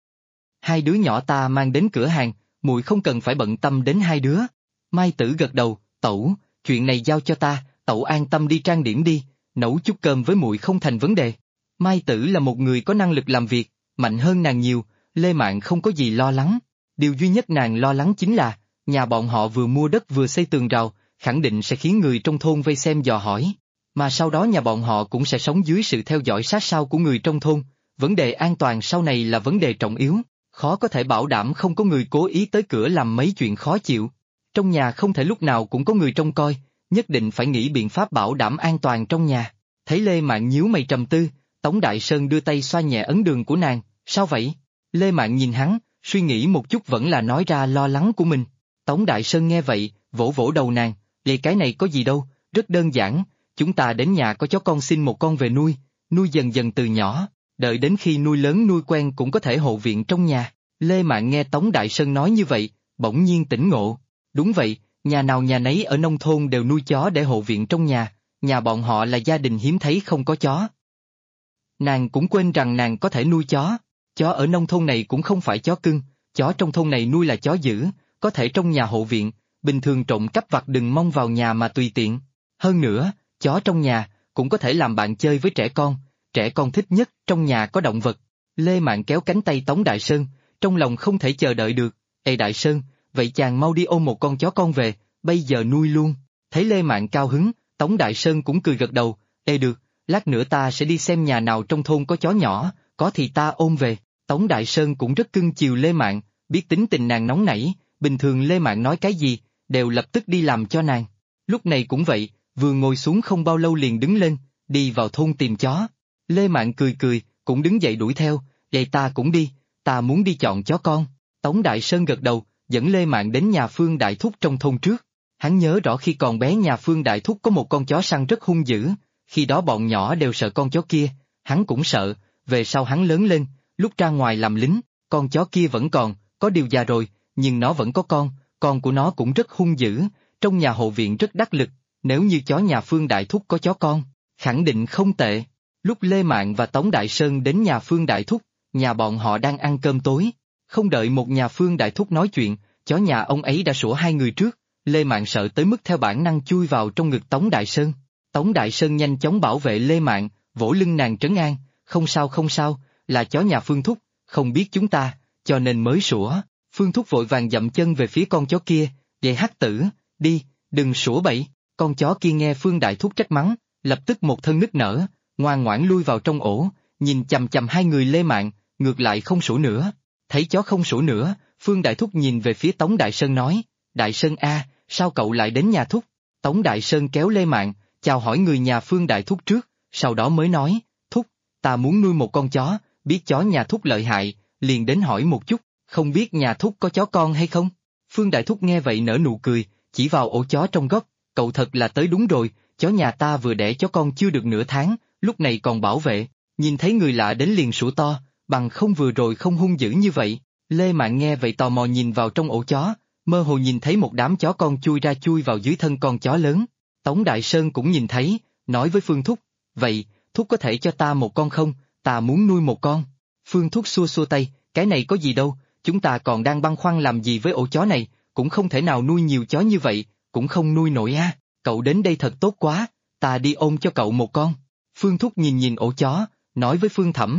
2 đứa nhỏ ta mang đến cửa hàng, muội không cần phải bận tâm đến 2 đứa. Mai Tử gật đầu, tẩu, chuyện này giao cho ta, tẩu an tâm đi trang điểm đi, nấu chút cơm với muội không thành vấn đề. Mai Tử là một người có năng lực làm việc, mạnh hơn nàng nhiều, Lê Mạn không có gì lo lắng. Điều duy nhất nàng lo lắng chính là, nhà bọn họ vừa mua đất vừa xây tường rào, khẳng định sẽ khiến người trong thôn vây xem dò hỏi. Mà sau đó nhà bọn họ cũng sẽ sống dưới sự theo dõi sát sao của người trong thôn, vấn đề an toàn sau này là vấn đề trọng yếu, khó có thể bảo đảm không có người cố ý tới cửa làm mấy chuyện khó chịu. Trong nhà không thể lúc nào cũng có người trông coi, nhất định phải nghĩ biện pháp bảo đảm an toàn trong nhà. Thấy Lê Mạn nhíu mày trầm tư, Tống Đại Sơn đưa tay xoa nhẹ ấn đường của nàng, sao vậy? Lê Mạn nhìn hắn, suy nghĩ một chút vẫn là nói ra lo lắng của mình. Tống Đại Sơn nghe vậy, vỗ vỗ đầu nàng, vậy cái này có gì đâu, rất đơn giản, chúng ta đến nhà có chó con xin một con về nuôi, nuôi dần dần từ nhỏ, đợi đến khi nuôi lớn nuôi quen cũng có thể hộ viện trong nhà. Lê Mạn nghe Tống Đại Sơn nói như vậy, bỗng nhiên tỉnh ngộ, đúng vậy, nhà nào nhà nấy ở nông thôn đều nuôi chó để hộ viện trong nhà bọn họ là gia đình hiếm thấy không có chó. Nàng cũng quên rằng nàng có thể nuôi chó ở nông thôn này cũng không phải chó cưng, chó trong thôn này nuôi là chó dữ, có thể trong nhà hộ viện, bình thường trộm cắp vặt đừng mong vào nhà mà tùy tiện. Hơn nữa, chó trong nhà cũng có thể làm bạn chơi với trẻ con thích nhất trong nhà có động vật. Lê Mạn kéo cánh tay Tống Đại Sơn, trong lòng không thể chờ đợi được, ê Đại Sơn, vậy chàng mau đi ôm một con chó con về, bây giờ nuôi luôn. Thấy Lê Mạn cao hứng, Tống Đại Sơn cũng cười gật đầu, ê được, lát nữa ta sẽ đi xem nhà nào trong thôn có chó nhỏ, có thì ta ôm về. Tống Đại Sơn cũng rất cưng chiều Lê Mạn, biết tính tình nàng nóng nảy, bình thường Lê Mạn nói cái gì, đều lập tức đi làm cho nàng. Lúc này cũng vậy, vừa ngồi xuống không bao lâu liền đứng lên, đi vào thôn tìm chó. Lê Mạn cười cười, cũng đứng dậy đuổi theo, vậy ta cũng đi, ta muốn đi chọn chó con. Tống Đại Sơn gật đầu, dẫn Lê Mạn đến nhà Phương Đại Thúc trong thôn trước. Hắn nhớ rõ khi còn bé nhà Phương Đại Thúc có một con chó săn rất hung dữ, khi đó bọn nhỏ đều sợ con chó kia, hắn cũng sợ, về sau hắn lớn lên, lúc ra ngoài làm lính, con chó kia vẫn còn, có điều già rồi, nhưng nó vẫn có con của nó cũng rất hung dữ, trong nhà hộ viện rất đắc lực, nếu như chó nhà Phương Đại Thúc có chó con, khẳng định không tệ. Lúc Lê Mạn và Tống Đại Sơn đến nhà Phương Đại Thúc, nhà bọn họ đang ăn cơm tối, không đợi một nhà Phương Đại Thúc nói chuyện, chó nhà ông ấy đã sủa hai người trước, Lê Mạn sợ tới mức theo bản năng chui vào trong ngực Tống Đại Sơn. Tống Đại Sơn nhanh chóng bảo vệ Lê Mạn, vỗ lưng nàng trấn an, không sao, là chó nhà Phương Thúc, không biết chúng ta, cho nên mới sủa. Phương Thúc vội vàng dậm chân về phía con chó kia, vậy Hắc Tử, đi, đừng sủa bậy. Con chó kia nghe Phương Đại Thúc trách mắng, lập tức một thân nức nở, ngoan ngoãn lui vào trong ổ, nhìn chằm chằm hai người Lê Mạn, ngược lại không sủa nữa. Thấy chó không sủa nữa, Phương Đại Thúc nhìn về phía Tống Đại Sơn nói, Đại Sơn a, sao cậu lại đến nhà Thúc? Tống Đại Sơn kéo Lê Mạn, chào hỏi người nhà Phương Đại Thúc trước, sau đó mới nói, Thúc, ta muốn nuôi một con chó, biết chó nhà Thúc lợi hại, liền đến hỏi một chút, không biết nhà Thúc có chó con hay không? Phương Đại Thúc nghe vậy nở nụ cười, chỉ vào ổ chó trong góc, cậu thật là tới đúng rồi, chó nhà ta vừa đẻ chó con chưa được nửa tháng, lúc này còn bảo vệ, nhìn thấy người lạ đến liền sủa to, bằng không vừa rồi không hung dữ như vậy. Lê Mạn nghe vậy tò mò nhìn vào trong ổ chó, mơ hồ nhìn thấy một đám chó con chui ra chui vào dưới thân con chó lớn. Tống Đại Sơn cũng nhìn thấy, nói với Phương Thúc, vậy, Thúc có thể cho ta một con không, ta muốn nuôi một con. Phương Thúc xua xua tay, cái này có gì đâu, chúng ta còn đang băn khoăn làm gì với ổ chó này, cũng không thể nào nuôi nhiều chó như vậy, cũng không nuôi nổi a. Cậu đến đây thật tốt quá, ta đi ôm cho cậu một con. Phương Thúc nhìn ổ chó, nói với Phương Thẩm,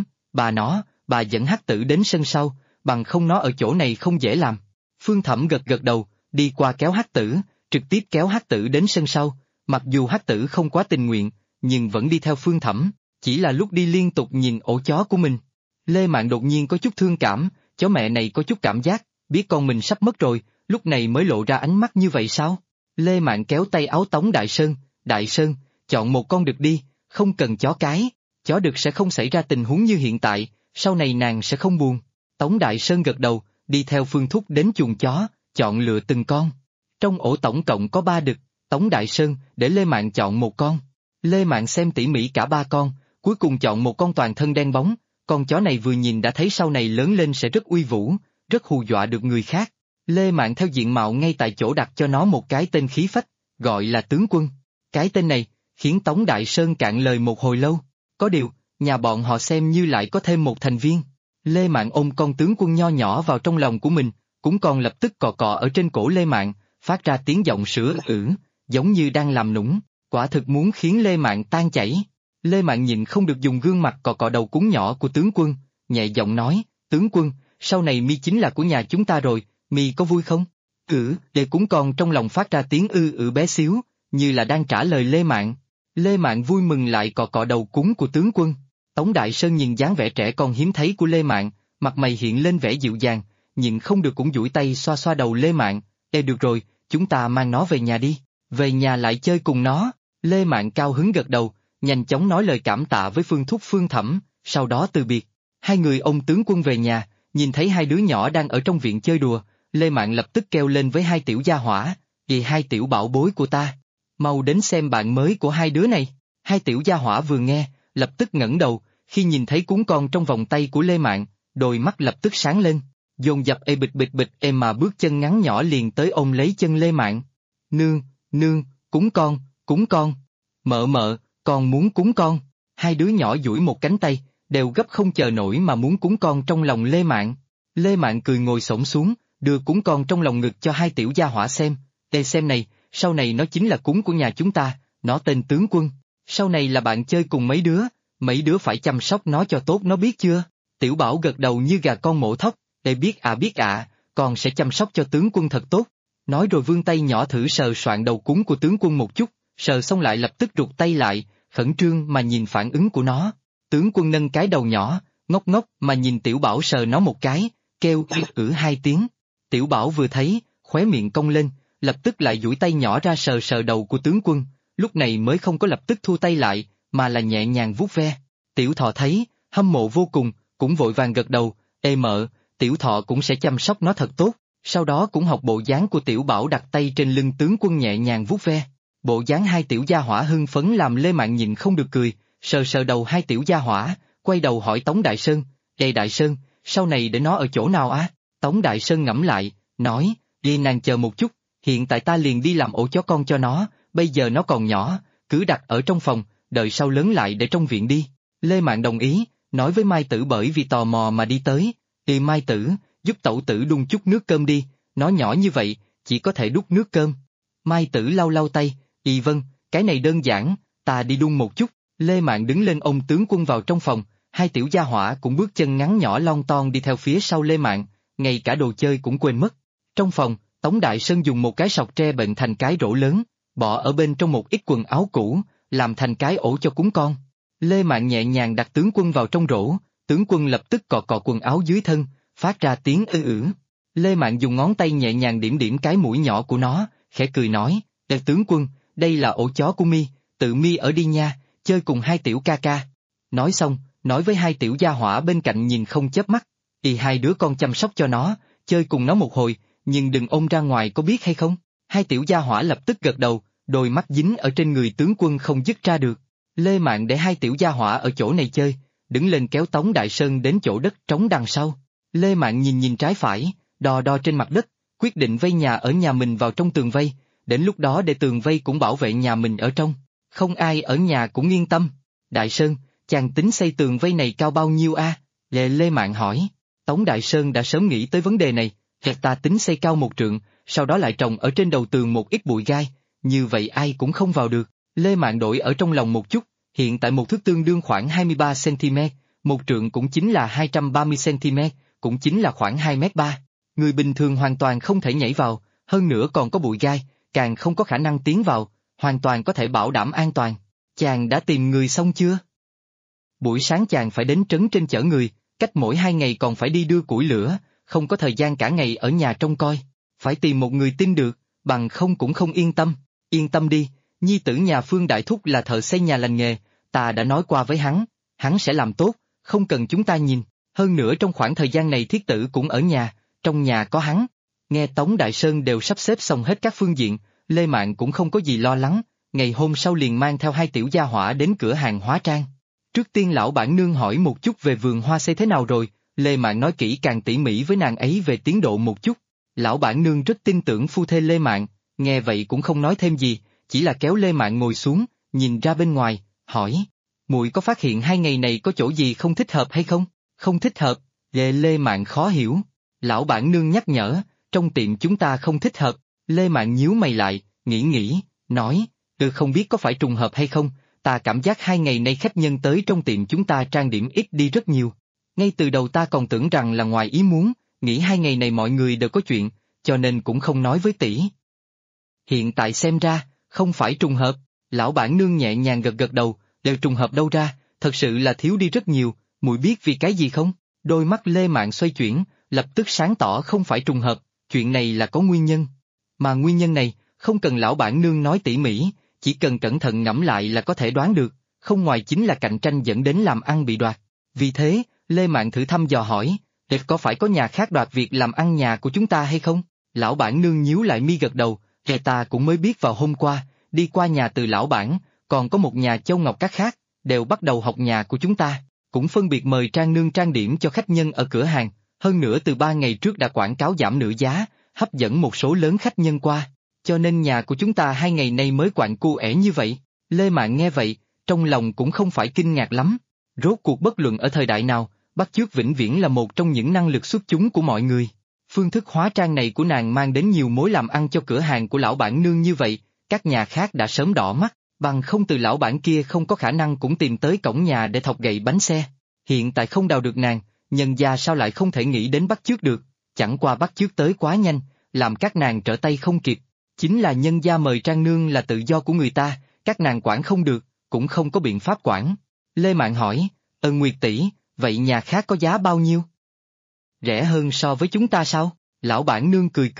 bà dẫn Hắc Tử đến sân sau, bằng không nó ở chỗ này không dễ làm. Phương Thẩm gật đầu, đi qua kéo Hắc Tử, trực tiếp kéo Hắc Tử đến sân sau, mặc dù Hắc Tử không quá tình nguyện, nhưng vẫn đi theo Phương Thẩm, chỉ là lúc đi liên tục nhìn ổ chó của mình. Lê Mạn đột nhiên có chút thương cảm, chó mẹ này có chút cảm giác, biết con mình sắp mất rồi, lúc này mới lộ ra ánh mắt như vậy sao? Lê Mạn kéo tay áo Tống Đại Sơn, chọn một con được đi, không cần chó cái, chó được sẽ không xảy ra tình huống như hiện tại, sau này nàng sẽ không buồn. Tống Đại Sơn gật đầu, đi theo Phương Thúc đến chuồng chó, chọn lựa từng con. Trong ổ tổng cộng có 3 đực, Tống Đại Sơn để Lê Mạn chọn một con. Lê Mạn xem tỉ mỉ cả 3 con, cuối cùng chọn một con toàn thân đen bóng, con chó này vừa nhìn đã thấy sau này lớn lên sẽ rất uy vũ, rất hù dọa được người khác. Lê Mạn theo diện mạo ngay tại chỗ đặt cho nó một cái tên khí phách, gọi là Tướng Quân. Cái tên này khiến Tống Đại Sơn cạn lời một hồi lâu, có điều, nhà bọn họ xem như lại có thêm một thành viên. Lê Mạn ôm con Tướng Quân nho nhỏ vào trong lòng của mình, cũng còn lập tức cọ cọ ở trên cổ Lê Mạn, phát ra tiếng giọng sữa giống như đang làm nũng, quả thực muốn khiến Lê Mạn tan chảy. Lê Mạn nhịn không được dùng gương mặt cọ cọ đầu cún nhỏ của Tướng Quân, nhẹ giọng nói, Tướng Quân, sau này mi chính là của nhà chúng ta rồi, mi có vui không? Để cún con trong lòng phát ra tiếng bé xíu, như là đang trả lời Lê Mạn. Lê Mạn vui mừng lại cọ cọ đầu cún của Tướng Quân. Tống Đại Sơn nhìn dáng vẻ trẻ con hiếm thấy của Lê Mạn, mặt mày hiện lên vẻ dịu dàng, nhịn không được cũng duỗi tay xoa xoa đầu Lê Mạn, được rồi, chúng ta mang nó về nhà đi, về nhà lại chơi cùng nó. Lê Mạn cao hứng gật đầu, nhanh chóng nói lời cảm tạ với Phương Thúc Phương Thẩm, sau đó từ biệt. Hai người ôm Tướng Quân về nhà, nhìn thấy hai đứa nhỏ đang ở trong viện chơi đùa, Lê Mạn lập tức kêu lên với hai tiểu gia hỏa, vì hai tiểu bảo bối của ta, mau đến xem bạn mới của hai đứa này. Hai tiểu gia hỏa vừa nghe, lập tức ngẩng đầu, khi nhìn thấy cún con trong vòng tay của Lê Mạn, đôi mắt lập tức sáng lên, dồn dập bịch em mà bước chân ngắn nhỏ liền tới ôm lấy chân Lê Mạn. Nương, cún con, mợ, con muốn cún con. Hai đứa nhỏ duỗi một cánh tay, đều gấp không chờ nổi mà muốn cún con trong lòng Lê Mạn. Lê Mạn cười ngồi xổm xuống, đưa cún con trong lòng ngực cho hai tiểu gia hỏa xem. Xem này, sau này nó chính là cún của nhà chúng ta, nó tên Tướng Quân. Sau này là bạn chơi cùng mấy đứa phải chăm sóc nó cho tốt, nó biết chưa? Tiểu Bảo gật đầu như gà con mổ thóc, biết ạ, con sẽ chăm sóc cho Tướng Quân thật tốt. Nói rồi vươn tay nhỏ thử sờ soạn đầu cún của Tướng Quân một chút, sờ xong lại lập tức rụt tay lại, khẩn trương mà nhìn phản ứng của nó. Tướng Quân nâng cái đầu nhỏ, ngốc mà nhìn Tiểu Bảo sờ nó một cái, kêu hai tiếng. Tiểu Bảo vừa thấy, khóe miệng cong lên, lập tức lại duỗi tay nhỏ ra sờ sờ đầu của tướng quân, lúc này mới không có lập tức thu tay lại, mà là nhẹ nhàng vuốt ve. Tiểu Thọ thấy, hâm mộ vô cùng, cũng vội vàng gật đầu, ê mợ, Tiểu Thọ cũng sẽ chăm sóc nó thật tốt, sau đó cũng học bộ dáng của Tiểu Bảo đặt tay trên lưng tướng quân nhẹ nhàng vuốt ve. Bộ dáng hai tiểu gia hỏa hưng phấn làm Lê Mạn nhịn không được cười, sờ sờ đầu hai tiểu gia hỏa, quay đầu hỏi Tống Đại Sơn, ê Đại Sơn, sau này để nó ở chỗ nào á? Tống Đại Sơn ngẫm lại, nói, đi nàng chờ một chút, hiện tại ta liền đi làm ổ chó con cho nó, bây giờ nó còn nhỏ, cứ đặt ở trong phòng, đợi sau lớn lại để trong viện đi. Lê Mạn đồng ý, nói với Mai Tử bởi vì tò mò mà đi tới, đi Mai Tử, giúp tẩu tử đun chút nước cơm đi, nó nhỏ như vậy, chỉ có thể đút nước cơm. Mai Tử lau lau tay, vâng, cái này đơn giản, ta đi đun một chút. Lê Mạn đứng lên ôm tướng quân vào trong phòng, hai tiểu gia hỏa cũng bước chân ngắn nhỏ lon ton đi theo phía sau Lê Mạn, ngay cả đồ chơi cũng quên mất. Trong phòng, Tống Đại Sơn dùng một cái sọt tre bệnh thành cái rổ lớn, bỏ ở bên trong một ít quần áo cũ, làm thành cái ổ cho cún con. Lê Mạn nhẹ nhàng đặt tướng quân vào trong rổ, tướng quân lập tức cọ cọ quần áo dưới thân, phát ra tiếng ư ử. Lê Mạn dùng ngón tay nhẹ nhàng điểm điểm cái mũi nhỏ của nó, khẽ cười nói, "Đại tướng quân, đây là ổ chó của mi, tự mi ở đi nha, chơi cùng hai tiểu ca ca." Nói xong, nói với hai tiểu gia hỏa bên cạnh nhìn không chớp mắt, hai đứa con chăm sóc cho nó, chơi cùng nó một hồi, nhưng đừng ôm ra ngoài có biết hay không?" Hai tiểu gia hỏa lập tức gật đầu, đôi mắt dính ở trên người tướng quân không dứt ra được. Lê Mạn để hai tiểu gia hỏa ở chỗ này chơi, đứng lên kéo Tống Đại Sơn đến chỗ đất trống đằng sau. Lê Mạn nhìn nhìn trái phải, đo đo trên mặt đất, quyết định vây nhà ở nhà mình vào trong tường vây, đến lúc đó để tường vây cũng bảo vệ nhà mình ở trong, không ai ở nhà cũng yên tâm. Đại Sơn, chàng tính xây tường vây này cao bao nhiêu a? Lê Mạn hỏi. Tống Đại Sơn đã sớm nghĩ tới vấn đề này, ta tính xây cao 1 trượng, sau đó lại trồng ở trên đầu tường một ít bụi gai, như vậy ai cũng không vào được. Lê Mạn đổi ở trong lòng một chút, hiện tại một thước tương đương khoảng 23cm, 1 trượng cũng chính là 230cm, cũng chính là khoảng 2m3. Người bình thường hoàn toàn không thể nhảy vào, hơn nữa còn có bụi gai, càng không có khả năng tiến vào, hoàn toàn có thể bảo đảm an toàn. Chàng đã tìm người xong chưa? Buổi sáng chàng phải đến trấn trên chở người, cách mỗi 2 ngày còn phải đi đưa củi lửa, không có thời gian cả ngày ở nhà trông coi. Phải tìm một người tin được, bằng không cũng không yên tâm. Yên tâm đi, nhi tử nhà Phương Đại Thúc là thợ xây nhà lành nghề, ta đã nói qua với hắn sẽ làm tốt, không cần chúng ta nhìn. Hơn nữa trong khoảng thời gian này Thiết Tử cũng ở nhà, trong nhà có hắn. Nghe Tống Đại Sơn đều sắp xếp xong hết các phương diện, Lê Mạn cũng không có gì lo lắng, ngày hôm sau liền mang theo hai tiểu gia hỏa đến cửa hàng hóa trang. Trước tiên lão bản nương hỏi một chút về vườn hoa xây thế nào rồi, Lê Mạn nói kỹ càng tỉ mỉ với nàng ấy về tiến độ một chút. Lão bản nương rất tin tưởng phu thê Lê Mạn, nghe vậy cũng không nói thêm gì, chỉ là kéo Lê Mạn ngồi xuống, nhìn ra bên ngoài, hỏi, muội có phát hiện 2 ngày này có chỗ gì không thích hợp hay không? Không thích hợp, Lê Mạn khó hiểu. Lão bản nương nhắc nhở, trong tiệm chúng ta không thích hợp. Lê Mạn nhíu mày lại, nghĩ, nói, không biết có phải trùng hợp hay không, ta cảm giác 2 ngày nay khách nhân tới trong tiệm chúng ta trang điểm ít đi rất nhiều. Ngay từ đầu ta còn tưởng rằng là ngoài ý muốn, nghĩ 2 ngày này mọi người đều có chuyện, cho nên cũng không nói với tỷ. Hiện tại xem ra, không phải trùng hợp, lão bản nương nhẹ nhàng gật đầu, đều trùng hợp đâu ra, thật sự là thiếu đi rất nhiều, muội biết vì cái gì không? Đôi mắt Lê Mạn xoay chuyển, lập tức sáng tỏ không phải trùng hợp, chuyện này là có nguyên nhân. Mà nguyên nhân này, không cần lão bản nương nói tỉ mỉ, chỉ cần cẩn thận ngẫm lại là có thể đoán được, không ngoài chính là cạnh tranh dẫn đến làm ăn bị đoạt. Vì thế, Lê Mạn thử thăm dò hỏi, có phải có nhà khác đoạt việc làm ăn nhà của chúng ta hay không? Lão bản nương nhíu lại mi gật đầu, ta cũng mới biết vào hôm qua, đi qua nhà từ lão bản, còn có một nhà Châu Ngọc Các khác, đều bắt đầu học nhà của chúng ta, cũng phân biệt mời trang nương trang điểm cho khách nhân ở cửa hàng, hơn nữa từ 3 ngày trước đã quảng cáo giảm nửa giá, hấp dẫn một số lớn khách nhân qua, cho nên nhà của chúng ta 2 ngày nay mới quạnh cu ẻ như vậy. Lê Mạn nghe vậy, trong lòng cũng không phải kinh ngạc lắm, rốt cuộc bất luận ở thời đại nào, bắt chước vĩnh viễn là một trong những năng lực xuất chúng của mọi người. Phương thức hóa trang này của nàng mang đến nhiều mối làm ăn cho cửa hàng của lão bản nương như vậy, các nhà khác đã sớm đỏ mắt, bằng không từ lão bản kia không có khả năng cũng tìm tới cổng nhà để thọc gậy bánh xe. Hiện tại không đào được nàng, nhân gia sao lại không thể nghĩ đến bắt chước được, chẳng qua bắt chước tới quá nhanh, làm các nàng trở tay không kịp. Chính là nhân gia mời trang nương là tự do của người ta, các nàng quản không được, cũng không có biện pháp quản. Lê Mạn hỏi, Nguyệt tỷ, vậy nhà khác có giá bao nhiêu? Rẻ hơn so với chúng ta sao? Lão bản nương cười,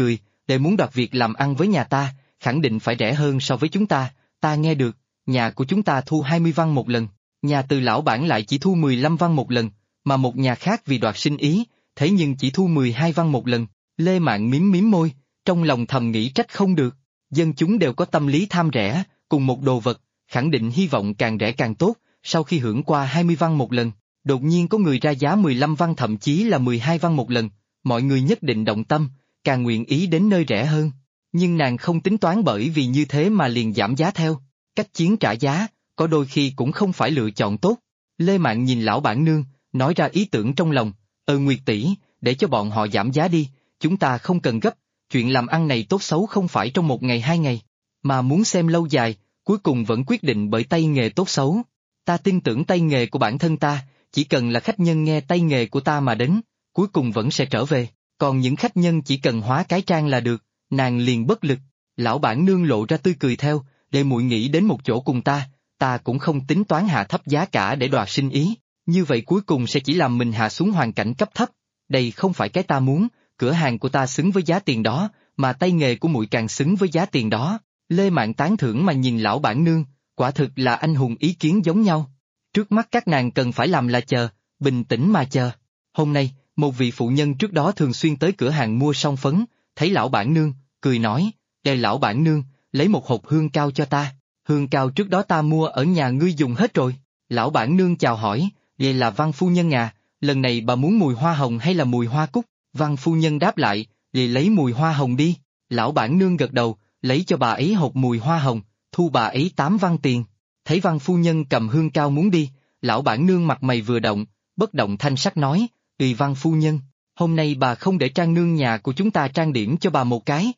để muốn đoạt việc làm ăn với nhà ta, khẳng định phải rẻ hơn so với chúng ta nghe được, nhà của chúng ta thu 20 văn một lần, nhà Từ lão bản lại chỉ thu 15 văn một lần, mà một nhà khác vì đoạt sinh ý, thế nhưng chỉ thu 12 văn một lần. Lê Mạn mím mím môi, trong lòng thầm nghĩ trách không được, dân chúng đều có tâm lý tham rẻ, cùng một đồ vật, khẳng định hy vọng càng rẻ càng tốt, sau khi hưởng qua 20 văn một lần, đột nhiên có người ra giá 15 văn thậm chí là 12 văn một lần, mọi người nhất định động tâm, càng nguyện ý đến nơi rẻ hơn. Nhưng nàng không tính toán bởi vì như thế mà liền giảm giá theo, cách chiến trả giá, có đôi khi cũng không phải lựa chọn tốt. Lê Mạn nhìn lão bản nương, nói ra ý tưởng trong lòng, Nguyệt tỷ, để cho bọn họ giảm giá đi, chúng ta không cần gấp, chuyện làm ăn này tốt xấu không phải trong một ngày hai ngày, mà muốn xem lâu dài, cuối cùng vẫn quyết định bởi tay nghề tốt xấu. Ta tin tưởng tay nghề của bản thân ta, chỉ cần là khách nhân nghe tay nghề của ta mà đến, cuối cùng vẫn sẽ trở về, còn những khách nhân chỉ cần hóa cái trang là được, nàng liền bất lực. Lão bản nương lộ ra tươi cười theo, để muội nghĩ đến một chỗ cùng ta cũng không tính toán hạ thấp giá cả để đoạt sinh ý, như vậy cuối cùng sẽ chỉ làm mình hạ xuống hoàn cảnh cấp thấp, đây không phải cái ta muốn, cửa hàng của ta xứng với giá tiền đó, mà tay nghề của muội càng xứng với giá tiền đó. Lê Mạn tán thưởng mà nhìn lão bản nương, quả thực là anh hùng ý kiến giống nhau. Trước mắt các nàng cần phải làm là chờ, bình tĩnh mà chờ. Hôm nay, một vị phụ nhân trước đó thường xuyên tới cửa hàng mua son phấn, thấy lão bản nương, cười nói, lão bản nương, lấy một hộp hương cao cho ta, hương cao trước đó ta mua ở nhà ngươi dùng hết rồi. Lão bản nương chào hỏi, vậy là Văn phu nhân à, lần này bà muốn mùi hoa hồng hay là mùi hoa cúc? Văn phu nhân đáp lại, vậy lấy mùi hoa hồng đi. Lão bản nương gật đầu, lấy cho bà ấy hộp mùi hoa hồng, thu bà ấy 8 văn tiền. Thấy Văn phu nhân cầm hương cao muốn đi, lão bản nương mặt mày vừa động, bất động thanh sắc nói, Văn phu nhân, hôm nay bà không để trang nương nhà của chúng ta trang điểm cho bà một cái.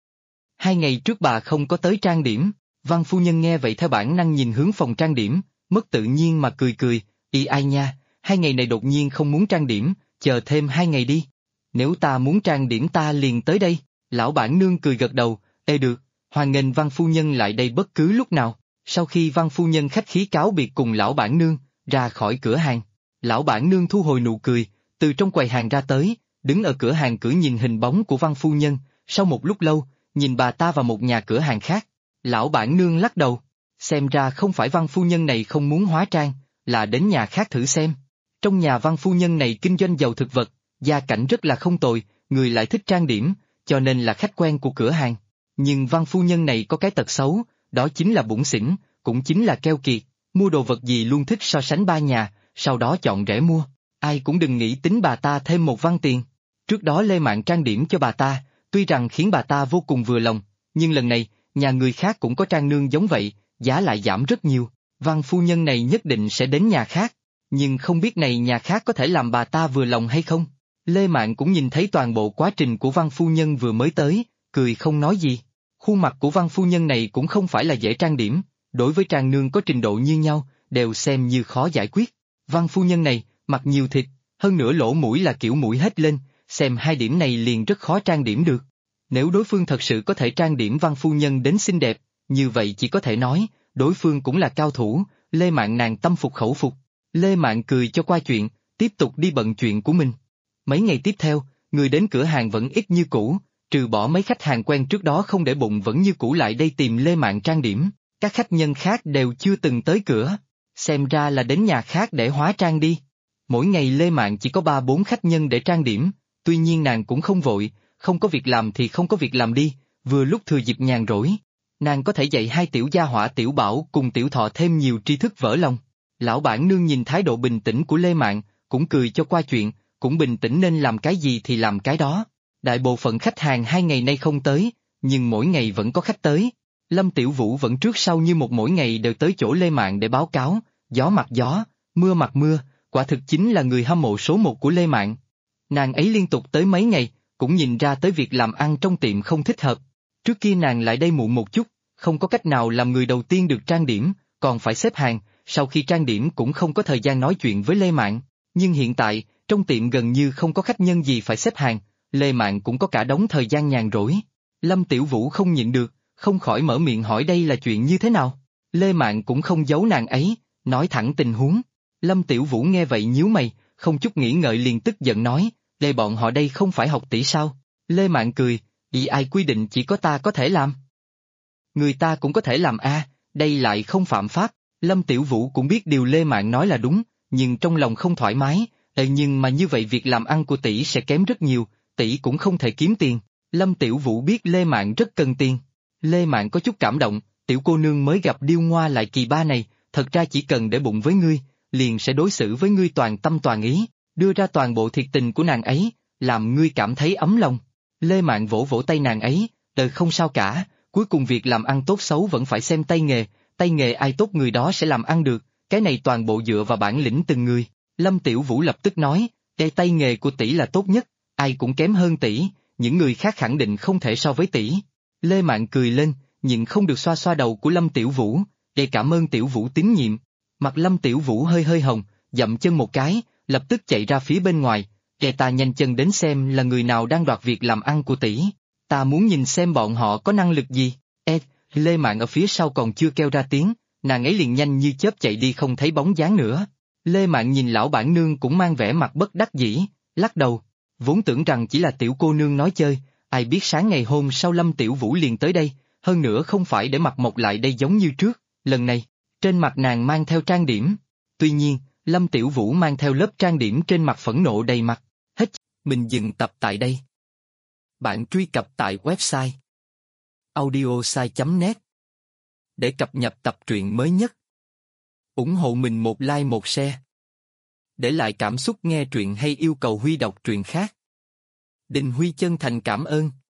2 ngày trước bà không có tới trang điểm. Văn phu nhân nghe vậy theo bản năng nhìn hướng phòng trang điểm, mất tự nhiên mà cười, ai nha, 2 ngày này đột nhiên không muốn trang điểm, chờ thêm 2 ngày đi. Nếu ta muốn trang điểm ta liền tới đây. Lão bản nương cười gật đầu, được, hoan nghênh Văn phu nhân lại đây bất cứ lúc nào. Sau khi Văn phu nhân khách khí cáo biệt cùng lão bản nương, ra khỏi cửa hàng, lão bản nương thu hồi nụ cười, từ trong quầy hàng ra tới, đứng ở cửa hàng cửa nhìn hình bóng của Văn phu nhân, sau một lúc lâu, nhìn bà ta vào một nhà cửa hàng khác. Lão bản nương lắc đầu, xem ra không phải Văn phu nhân này không muốn hóa trang, là đến nhà khác thử xem. Trong nhà Văn phu nhân này kinh doanh dầu thực vật, gia cảnh rất là không tồi, người lại thích trang điểm, cho nên là khách quen của cửa hàng. Nhưng Văn phu nhân này có cái tật xấu, đó chính là bủn xỉn, cũng chính là keo kiệt, mua đồ vật gì luôn thích so sánh ba nhà, sau đó chọn rẻ mua. Ai cũng đừng nghĩ tính bà ta thêm 1 văn tiền. Trước đó Lê Mạn trang điểm cho bà ta, tuy rằng khiến bà ta vô cùng vừa lòng, nhưng lần này, nhà người khác cũng có trang nương giống vậy, giá lại giảm rất nhiều. Văn phu nhân này nhất định sẽ đến nhà khác, nhưng không biết này nhà khác có thể làm bà ta vừa lòng hay không. Lê Mạn cũng nhìn thấy toàn bộ quá trình của Văn phu nhân vừa mới tới, cười không nói gì. Khuôn mặt của Văn phu nhân này cũng không phải là dễ trang điểm, đối với trang nương có trình độ như nhau, đều xem như khó giải quyết. Văn phu nhân này, mặt nhiều thịt, hơn nữa lỗ mũi là kiểu mũi hết lên, xem 2 điểm này liền rất khó trang điểm được. Nếu đối phương thật sự có thể trang điểm Văn phu nhân đến xinh đẹp, như vậy chỉ có thể nói, đối phương cũng là cao thủ. Lê Mạn nàng tâm phục khẩu phục. Lê Mạn cười cho qua chuyện, tiếp tục đi bận chuyện của mình. Mấy ngày tiếp theo, người đến cửa hàng vẫn ít như cũ, trừ bỏ mấy khách hàng quen trước đó không để bụng vẫn như cũ lại đây tìm Lê Mạn trang điểm, các khách nhân khác đều chưa từng tới cửa, xem ra là đến nhà khác để hóa trang đi. Mỗi ngày Lê Mạn chỉ có 3-4 khách nhân để trang điểm, tuy nhiên nàng cũng không vội, không có việc làm thì không có việc làm đi, vừa lúc thừa dịp nhàn rỗi. Nàng có thể dạy 2 tiểu gia hỏa Tiểu Bảo cùng Tiểu Thọ thêm nhiều tri thức vỡ lòng. Lão bản nương nhìn thái độ bình tĩnh của Lê Mạn, cũng cười cho qua chuyện, cũng bình tĩnh nên làm cái gì thì làm cái đó. Đại bộ phận khách hàng 2 ngày nay không tới, nhưng mỗi ngày vẫn có khách tới. Lâm Tiểu Vũ vẫn trước sau như một mỗi ngày đều tới chỗ Lê Mạn để báo cáo, gió mặt gió, mưa mặt mưa, quả thực chính là người hâm mộ số 1 của Lê Mạn. Nàng ấy liên tục tới mấy ngày, cũng nhìn ra tới việc làm ăn trong tiệm không thích hợp. Trước kia nàng lại đây muộn một chút, không có cách nào làm người đầu tiên được trang điểm, còn phải xếp hàng, sau khi trang điểm cũng không có thời gian nói chuyện với Lê Mạn. Nhưng hiện tại, trong tiệm gần như không có khách nhân gì phải xếp hàng, Lê Mạn cũng có cả đống thời gian nhàn rỗi. Lâm Tiểu Vũ không nhịn được, không khỏi mở miệng hỏi đây là chuyện như thế nào. Lê Mạn cũng không giấu nàng ấy, nói thẳng tình huống. Lâm Tiểu Vũ nghe vậy nhíu mày, không chút nghĩ ngợi liền tức giận nói, bọn họ đây không phải học tỷ sao? Lê Mạn cười, Ý ai quy định chỉ có ta có thể làm? Người ta cũng có thể làm đây lại không phạm pháp. Lâm Tiểu Vũ cũng biết điều Lê Mạn nói là đúng, nhưng trong lòng không thoải mái, nhưng mà như vậy việc làm ăn của tỷ sẽ kém rất nhiều, tỷ cũng không thể kiếm tiền. Lâm Tiểu Vũ biết Lê Mạn rất cần tiền. Lê Mạn có chút cảm động, tiểu cô nương mới gặp điêu ngoa lại kỳ ba này, thật ra chỉ cần để bụng với ngươi, liền sẽ đối xử với ngươi toàn tâm toàn ý, đưa ra toàn bộ thiệt tình của nàng ấy, làm ngươi cảm thấy ấm lòng. Lê Mạn vỗ vỗ tay nàng ấy, không sao cả, cuối cùng việc làm ăn tốt xấu vẫn phải xem tay nghề ai tốt người đó sẽ làm ăn được, cái này toàn bộ dựa vào bản lĩnh từng người. Lâm Tiểu Vũ lập tức nói, tay nghề của tỷ là tốt nhất, ai cũng kém hơn tỷ, những người khác khẳng định không thể so với tỷ. Lê Mạn cười lên, nhưng không được xoa xoa đầu của Lâm Tiểu Vũ, cảm ơn Tiểu Vũ tín nhiệm. Mặt Lâm Tiểu Vũ hơi hơi hồng, dậm chân một cái, lập tức chạy ra phía bên ngoài, ta nhanh chân đến xem là người nào đang đoạt việc làm ăn của tỷ, ta muốn nhìn xem bọn họ có năng lực gì. Lê Mạn ở phía sau còn chưa kêu ra tiếng, nàng ấy liền nhanh như chớp chạy đi không thấy bóng dáng nữa. Lê Mạn nhìn lão bản nương cũng mang vẻ mặt bất đắc dĩ, lắc đầu, vốn tưởng rằng chỉ là tiểu cô nương nói chơi, ai biết sáng ngày hôm sau Lâm Tiểu Vũ liền tới đây, hơn nữa không phải để mặt mộc lại đây giống như trước, lần này, trên mặt nàng mang theo trang điểm. Tuy nhiên, Lâm Tiểu Vũ mang theo lớp trang điểm trên mặt phẫn nộ đầy mặt. Hết, mình dừng tập tại đây. Bạn truy cập tại website audiosai.net để cập nhật tập truyện mới nhất. Ủng hộ mình một like một share. Để lại cảm xúc nghe truyện hay yêu cầu Huy đọc truyện khác. Đình Huy chân thành cảm ơn.